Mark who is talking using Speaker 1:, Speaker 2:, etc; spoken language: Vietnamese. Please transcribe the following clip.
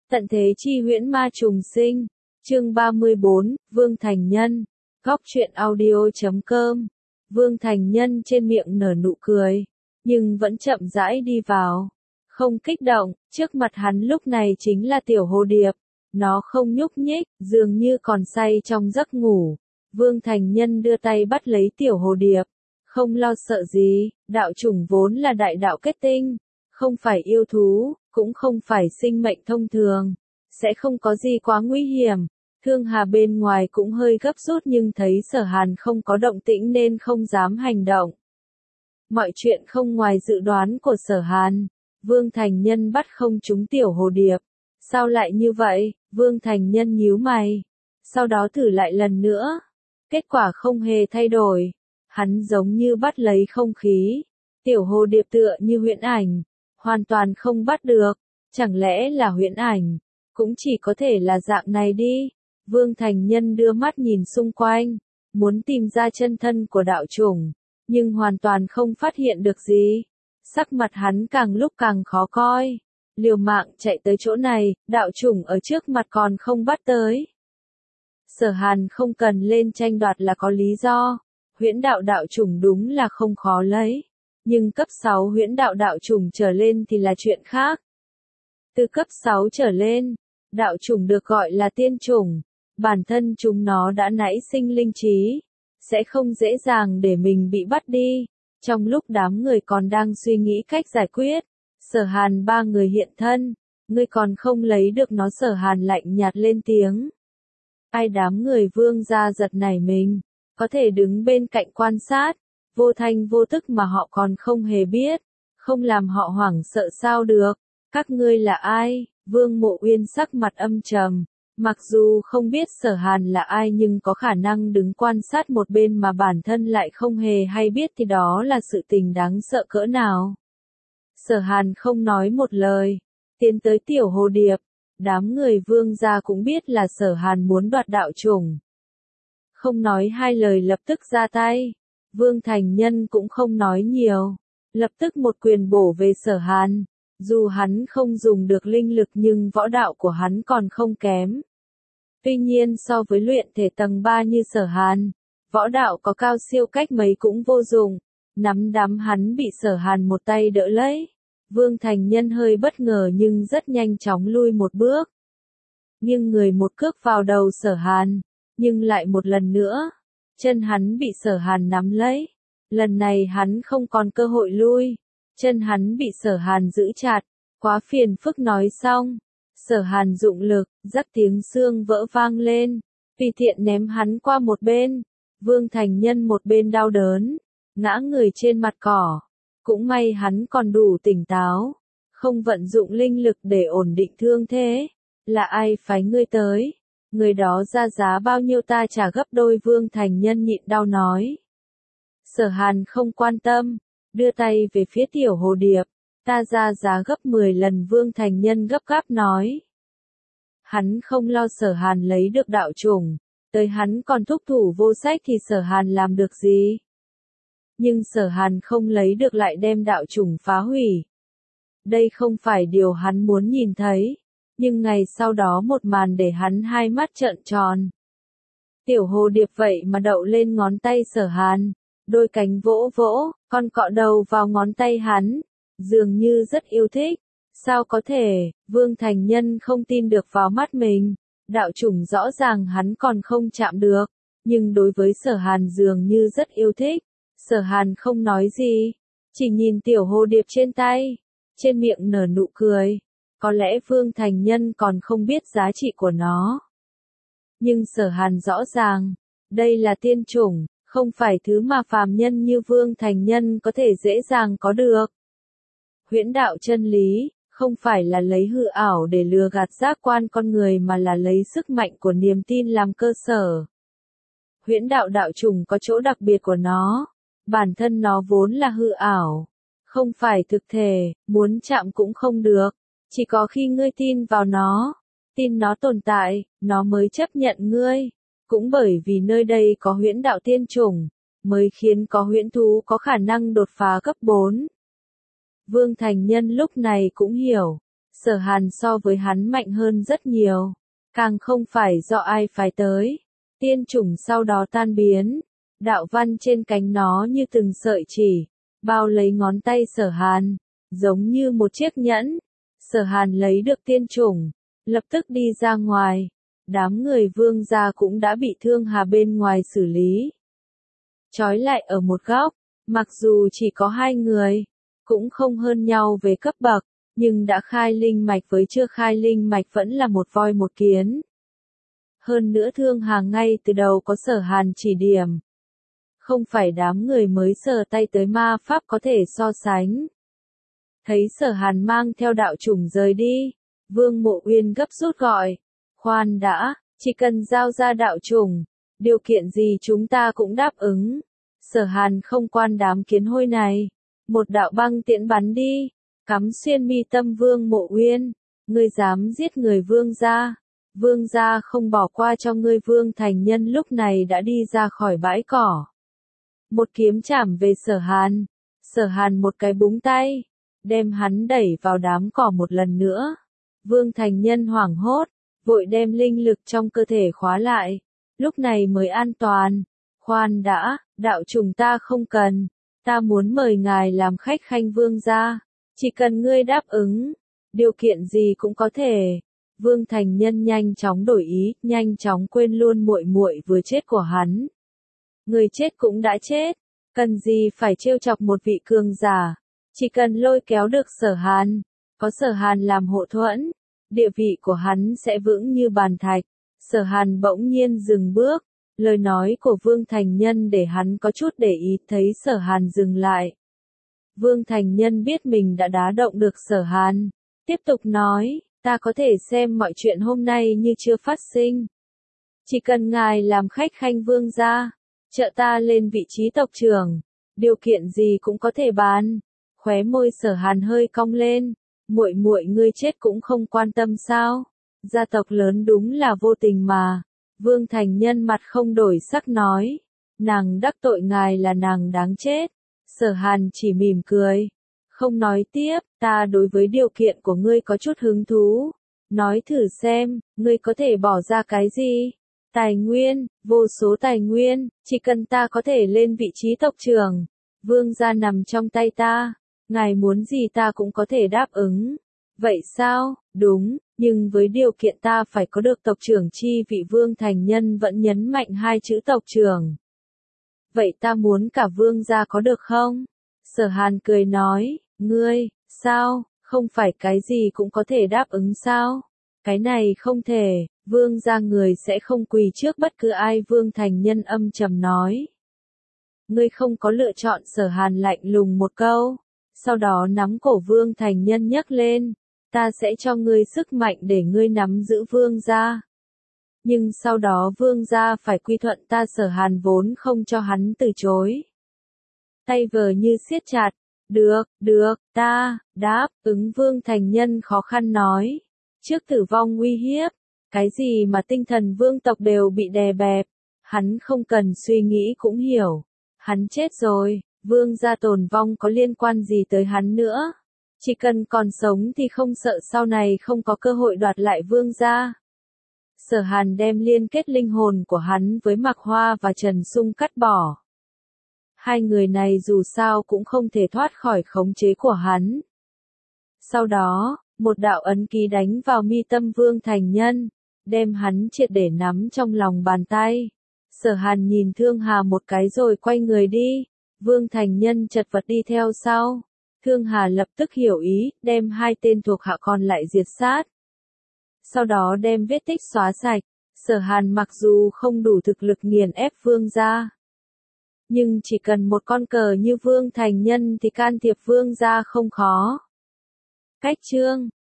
Speaker 1: Tận thế chi huyễn ma trùng sinh. Chương 34, Vương Thành Nhân. Góc truyện audio.com. Vương Thành Nhân trên miệng nở nụ cười, nhưng vẫn chậm rãi đi vào. Không kích động, trước mặt hắn lúc này chính là tiểu hồ điệp. Nó không nhúc nhích, dường như còn say trong giấc ngủ. Vương Thành Nhân đưa tay bắt lấy tiểu hồ điệp. Không lo sợ gì, đạo chủng vốn là đại đạo kết tinh. Không phải yêu thú, cũng không phải sinh mệnh thông thường. Sẽ không có gì quá nguy hiểm. Thương Hà bên ngoài cũng hơi gấp rút nhưng thấy Sở Hàn không có động tĩnh nên không dám hành động. Mọi chuyện không ngoài dự đoán của Sở Hàn. Vương Thành Nhân bắt không trúng tiểu hồ điệp. Sao lại như vậy? Vương Thành Nhân nhíu mày. Sau đó thử lại lần nữa. Kết quả không hề thay đổi. Hắn giống như bắt lấy không khí. Tiểu hồ điệp tựa như huyễn ảnh. Hoàn toàn không bắt được. Chẳng lẽ là huyễn ảnh? Cũng chỉ có thể là dạng này đi. Vương Thành Nhân đưa mắt nhìn xung quanh. Muốn tìm ra chân thân của đạo chủng. Nhưng hoàn toàn không phát hiện được gì. Sắc mặt hắn càng lúc càng khó coi. Liều mạng chạy tới chỗ này, đạo chủng ở trước mặt còn không bắt tới. Sở Hàn không cần lên tranh đoạt là có lý do. Huyễn đạo đạo chủng đúng là không khó lấy. Nhưng cấp 6 huyễn đạo đạo chủng trở lên thì là chuyện khác. Từ cấp 6 trở lên, đạo chủng được gọi là tiên chủng. Bản thân chúng nó đã nảy sinh linh trí. Sẽ không dễ dàng để mình bị bắt đi. Trong lúc đám người còn đang suy nghĩ cách giải quyết, Sở Hàn ba người hiện thân. Ngươi còn không lấy được nó. Sở Hàn lạnh nhạt lên tiếng. Ai đám người Vương gia giật nảy mình. Có thể đứng bên cạnh quan sát. Vô thanh vô tức mà họ còn không hề biết. Không làm họ hoảng sợ sao được. Các ngươi là ai? Vương Mộ Uyên sắc mặt âm trầm. Mặc dù không biết Sở Hàn là ai nhưng có khả năng đứng quan sát một bên mà bản thân lại không hề hay biết thì đó là sự tình đáng sợ cỡ nào. Sở Hàn không nói một lời. Tiến tới tiểu hồ điệp. Đám người Vương gia cũng biết là Sở Hàn muốn đoạt đạo chủng. Không nói hai lời lập tức ra tay. Vương Thành Nhân cũng không nói nhiều. Lập tức một quyền bổ về Sở Hàn. Dù hắn không dùng được linh lực nhưng võ đạo của hắn còn không kém. Tuy nhiên so với luyện thể tầng 3 như Sở Hàn, võ đạo có cao siêu cách mấy cũng vô dụng. Nắm đấm hắn bị Sở Hàn một tay đỡ lấy. Vương Thành Nhân hơi bất ngờ nhưng rất nhanh chóng lui một bước. Nhưng người một cước vào đầu Sở Hàn. Nhưng lại một lần nữa, chân hắn bị Sở Hàn nắm lấy. Lần này hắn không còn cơ hội lui. Chân hắn bị Sở Hàn giữ chặt. Quá phiền phức nói xong. Sở Hàn dụng lực, rắc tiếng xương vỡ vang lên. Tùy tiện ném hắn qua một bên. Vương Thành Nhân một bên đau đớn. Ngã người trên mặt cỏ. Cũng may hắn còn đủ tỉnh táo. Không vận dụng linh lực để ổn định thương thế. Là ai phái ngươi tới? Người đó ra giá bao nhiêu ta trả gấp đôi. Vương Thành Nhân nhịn đau nói. Sở Hàn không quan tâm. Đưa tay về phía tiểu hồ điệp. Ta ra giá gấp 10 lần. Vương Thành Nhân gấp gáp nói. Hắn không lo Sở Hàn lấy được đạo chủng. Tới hắn còn thúc thủ vô sách thì Sở Hàn làm được gì? Nhưng Sở Hàn không lấy được lại đem đạo chủng phá hủy. Đây không phải điều hắn muốn nhìn thấy. Nhưng ngày sau đó một màn để hắn hai mắt trợn tròn. Tiểu hồ điệp vậy mà đậu lên ngón tay Sở Hàn. Đôi cánh vỗ vỗ, con cọ đầu vào ngón tay hắn. Dường như rất yêu thích. Sao có thể? Vương Thành Nhân không tin được vào mắt mình. Đạo chủng rõ ràng hắn còn không chạm được. Nhưng đối với Sở Hàn dường như rất yêu thích. Sở Hàn không nói gì. Chỉ nhìn tiểu hồ điệp trên tay. Trên miệng nở nụ cười. Có lẽ Vương Thành Nhân còn không biết giá trị của nó. Nhưng Sở Hàn rõ ràng. Đây là tiên chủng. Không phải thứ mà phàm nhân như Vương Thành Nhân có thể dễ dàng có được. Huyễn đạo chân lý, không phải là lấy hư ảo để lừa gạt giác quan con người mà là lấy sức mạnh của niềm tin làm cơ sở. Huyễn đạo đạo chủng có chỗ đặc biệt của nó. Bản thân nó vốn là hư ảo. Không phải thực thể, muốn chạm cũng không được. Chỉ có khi ngươi tin vào nó, tin nó tồn tại, nó mới chấp nhận ngươi. Cũng bởi vì nơi đây có huyễn đạo tiên chủng, mới khiến có huyễn thú có khả năng đột phá cấp 4. Vương Thành Nhân lúc này cũng hiểu. Sở Hàn so với hắn mạnh hơn rất nhiều, càng không phải do ai phái tới. Tiên chủng sau đó tan biến, đạo văn trên cánh nó như từng sợi chỉ, bao lấy ngón tay Sở Hàn, giống như một chiếc nhẫn. Sở Hàn lấy được tiên chủng, lập tức đi ra ngoài, đám người Vương gia cũng đã bị Thương Hà bên ngoài xử lý. Trói lại ở một góc, mặc dù chỉ có 2 người, cũng không hơn nhau về cấp bậc, nhưng đã khai linh mạch với chưa khai linh mạch vẫn là một voi một kiến. Hơn nữa Thương Hà ngay từ đầu có Sở Hàn chỉ điểm. Không phải đám người mới sờ tay tới ma pháp có thể so sánh. Thấy Sở Hàn mang theo đạo chủng rời đi, Vương Mộ Uyên gấp rút gọi. Khoan đã, chỉ cần giao ra đạo chủng, điều kiện gì chúng ta cũng đáp ứng. Sở Hàn không quan đám kiến hôi này. Một đạo băng tiễn bắn đi, cắm xuyên mi tâm Vương Mộ Uyên. Ngươi dám giết người Vương gia. Vương gia không bỏ qua cho ngươi. Vương Thành Nhân lúc này đã đi ra khỏi bãi cỏ. Một kiếm chảm về Sở Hàn. Sở Hàn một cái búng tay, đem hắn đẩy vào đám cỏ một lần nữa. Vương Thành Nhân hoảng hốt, vội đem linh lực trong cơ thể khóa lại. Lúc này mới an toàn. Khoan đã, đạo trùng ta không cần. Ta muốn mời ngài làm khách khanh Vương gia. Chỉ cần ngươi đáp ứng, điều kiện gì cũng có thể. Vương Thành Nhân nhanh chóng đổi ý, nhanh chóng quên luôn muội muội vừa chết của hắn. Người chết cũng đã chết, cần gì phải trêu chọc một vị cường giả. Chỉ cần lôi kéo được Sở Hàn, có Sở Hàn làm hộ thuẫn, địa vị của hắn sẽ vững như bàn thạch. Sở Hàn bỗng nhiên dừng bước, lời nói của Vương Thành Nhân để hắn có chút để ý. Thấy Sở Hàn dừng lại, Vương Thành Nhân biết mình đã đá động được Sở Hàn, tiếp tục nói, ta có thể xem mọi chuyện hôm nay như chưa phát sinh. Chỉ cần ngài làm khách khanh Vương gia, trợ ta lên vị trí tộc trưởng, điều kiện gì cũng có thể bàn. Khóe môi Sở Hàn hơi cong lên, muội muội ngươi chết cũng không quan tâm sao? Gia tộc lớn đúng là vô tình mà. Vương Thành Nhân mặt không đổi sắc nói, nàng đắc tội ngài là nàng đáng chết. Sở Hàn chỉ mỉm cười, không nói tiếp. Ta đối với điều kiện của ngươi có chút hứng thú. Nói thử xem, ngươi có thể bỏ ra cái gì? Tài nguyên, vô số tài nguyên, chỉ cần ta có thể lên vị trí tộc trưởng, Vương gia nằm trong tay ta, ngài muốn gì ta cũng có thể đáp ứng. Vậy sao? Đúng, nhưng với điều kiện ta phải có được tộc trưởng chi vị. Vương Thành Nhân vẫn nhấn mạnh 2 chữ tộc trưởng. Vậy ta muốn cả Vương gia có được không? Sở Hàn cười nói, ngươi, sao, không phải cái gì cũng có thể đáp ứng sao? Cái này không thể, Vương gia người sẽ không quỳ trước bất cứ ai. Vương Thành Nhân âm trầm nói. Ngươi không có lựa chọn. Sở Hàn lạnh lùng một câu, sau đó nắm cổ Vương Thành Nhân nhấc lên. Ta sẽ cho ngươi sức mạnh để ngươi nắm giữ Vương gia. Nhưng sau đó Vương gia phải quy thuận ta. Sở Hàn vốn không cho hắn từ chối. Tay vờ như siết chặt. Được, ta, đáp ứng. Vương Thành Nhân khó khăn nói. Trước tử vong uy hiếp, cái gì mà tinh thần vương tộc đều bị đè bẹp. Hắn không cần suy nghĩ cũng hiểu. Hắn chết rồi, Vương gia tồn vong có liên quan gì tới hắn nữa. Chỉ cần còn sống thì không sợ sau này không có cơ hội đoạt lại Vương gia. Sở Hàn đem liên kết linh hồn của hắn với Mạc Hoa và Trần Sung cắt bỏ. 2 người này dù sao cũng không thể thoát khỏi khống chế của hắn. Sau đó, một đạo ấn ký đánh vào mi tâm Vương Thành Nhân, đem hắn triệt để nắm trong lòng bàn tay. Sở Hàn nhìn Thương Hà một cái rồi quay người đi. Vương Thành Nhân chật vật đi theo sau. Thương Hà lập tức hiểu ý, đem 2 tên thuộc hạ còn lại diệt sát. Sau đó đem vết tích xóa sạch. Sở Hàn mặc dù không đủ thực lực nghiền ép Vương gia, nhưng chỉ cần một con cờ như Vương Thành Nhân thì can thiệp Vương gia không khó. Cách chương